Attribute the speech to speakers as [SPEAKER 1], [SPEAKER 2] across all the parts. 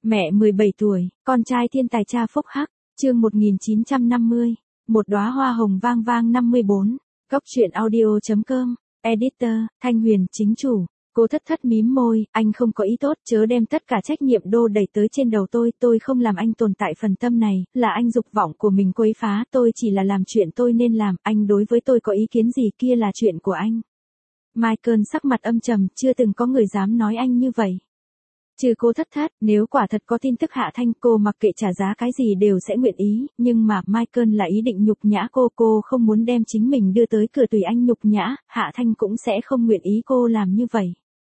[SPEAKER 1] Mẹ 17 tuổi, con trai thiên tài cha phúc hắc, chương 1950, một đóa hoa hồng vang vang 54, góc truyện audio.com, editor, Thanh Huyền, chính chủ. Cô thất thất mím môi, anh không có ý tốt, chớ đem tất cả trách nhiệm đô đẩy tới trên đầu tôi không làm anh tồn tại phần tâm này, là anh dục vọng của mình quấy phá, tôi chỉ là làm chuyện tôi nên làm, anh đối với tôi có ý kiến gì kia là chuyện của anh. Michael sắc mặt âm trầm, chưa từng có người dám nói anh như vậy. Trừ cô thất thất, nếu quả thật có tin tức Hạ Thanh, cô mặc kệ trả giá cái gì đều sẽ nguyện ý, nhưng mà Michael là ý định nhục nhã cô không muốn đem chính mình đưa tới cửa tùy anh nhục nhã, Hạ Thanh cũng sẽ không nguyện ý cô làm như vậy.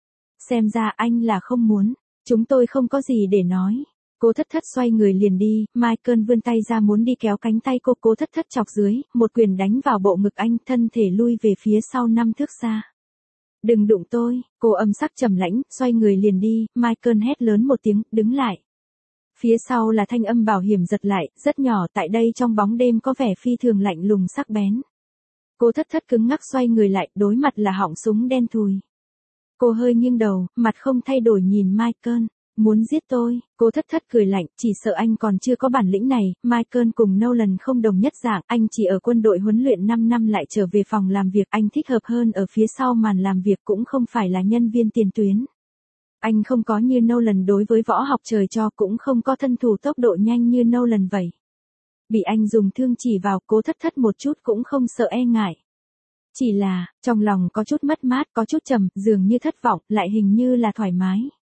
[SPEAKER 1] Xem ra anh là không muốn, chúng tôi không có gì để nói. Cô thất thất xoay người liền đi, Michael vươn tay ra muốn đi kéo cánh tay cô thất thất chọc dưới, một quyền đánh vào bộ ngực anh, thân thể lui về phía sau 5 thước xa. Đừng đụng tôi, cô âm sắc trầm lãnh, xoay người liền đi, Michael hét lớn một tiếng, đứng lại. Phía sau là thanh âm bảo hiểm giật lại, rất nhỏ, tại đây trong bóng đêm có vẻ phi thường lạnh lùng sắc bén. Cô thất thất cứng ngắc xoay người lại, đối mặt là họng súng đen thùi. Cô hơi nghiêng đầu, mặt không thay đổi nhìn Michael. Muốn giết tôi, cô thất thất cười lạnh, chỉ sợ anh còn chưa có bản lĩnh này. Michael cùng Nolan không đồng nhất dạng, anh chỉ ở quân đội huấn luyện 5 năm lại trở về phòng làm việc, anh thích hợp hơn ở phía sau màn làm việc, cũng không phải là nhân viên tiền tuyến. Anh không có như Nolan đối với võ học trời cho, cũng không có thân thủ tốc độ nhanh như Nolan vậy. Bị anh dùng thương chỉ vào, cô thất thất một chút cũng không sợ e ngại. Chỉ là, trong lòng có chút mất mát, có chút trầm, dường như thất vọng, lại hình như là thoải mái.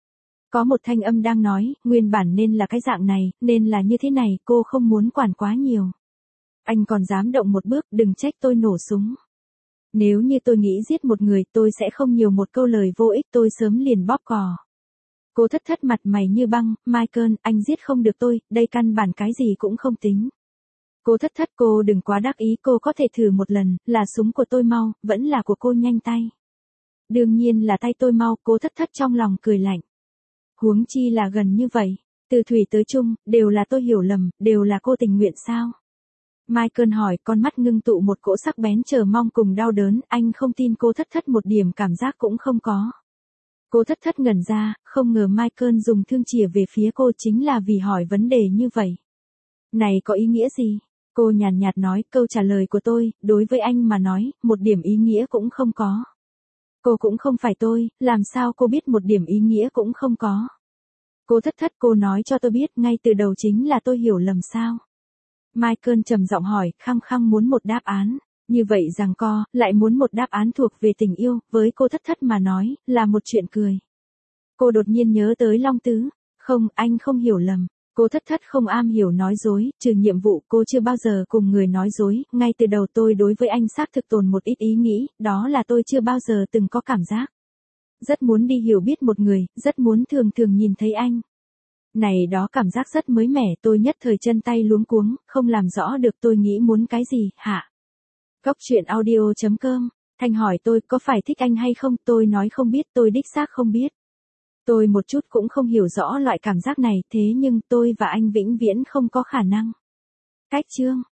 [SPEAKER 1] Có một thanh âm đang nói, nguyên bản nên là cái dạng này, nên là như thế này, cô không muốn quản quá nhiều. Anh còn dám động một bước, đừng trách tôi nổ súng. Nếu như tôi nghĩ giết một người, tôi sẽ không nhiều một câu lời vô ích, tôi sớm liền bóp cò. Cô thất thất mặt mày như băng, Michael, anh giết không được tôi, đây căn bản cái gì cũng không tính. Cô thất thất, cô đừng quá đắc ý, cô có thể thử một lần, là súng của tôi mau, vẫn là của cô nhanh tay. Đương nhiên là tay tôi mau, cô thất thất trong lòng cười lạnh. Huống chi là gần như vậy, từ thủy tới chung, đều là tôi hiểu lầm, đều là cô tình nguyện sao? Michael hỏi, con mắt ngưng tụ một cỗ sắc bén chờ mong cùng đau đớn, anh không tin cô thất thất một điểm cảm giác cũng không có. Cô thất thất ngẩn ra, không ngờ Michael dùng thương chìa về phía cô chính là vì hỏi vấn đề như vậy. Này có ý nghĩa gì? Cô nhàn nhạt nói, câu trả lời của tôi, đối với anh mà nói, một điểm ý nghĩa cũng không có. Cô cũng không phải tôi, làm sao cô biết một điểm ý nghĩa cũng không có. Cô thất thất, cô nói cho tôi biết ngay từ đầu chính là tôi hiểu lầm sao. Michael trầm giọng hỏi, khăng khăng muốn một đáp án. Như vậy giằng co, lại muốn một đáp án thuộc về tình yêu, với cô thất thất mà nói, là một chuyện cười. Cô đột nhiên nhớ tới Long Tứ. Không, anh không hiểu lầm. Cô thất thất không am hiểu nói dối, trừ nhiệm vụ cô chưa bao giờ cùng người nói dối, ngay từ đầu tôi đối với anh xác thực tồn một ít ý nghĩ, đó là tôi chưa bao giờ từng có cảm giác. Rất muốn đi hiểu biết một người, rất muốn thường thường nhìn thấy anh. Này đó cảm giác rất mới mẻ, tôi nhất thời chân tay luống cuống, không làm rõ được tôi nghĩ muốn cái gì, hả? Góc truyện audio.com, Thanh hỏi tôi có phải thích anh hay không, tôi nói không biết, tôi đích xác không biết. Tôi một chút cũng không hiểu rõ loại cảm giác này, thế nhưng tôi và anh vĩnh viễn không có khả năng. Cách chương.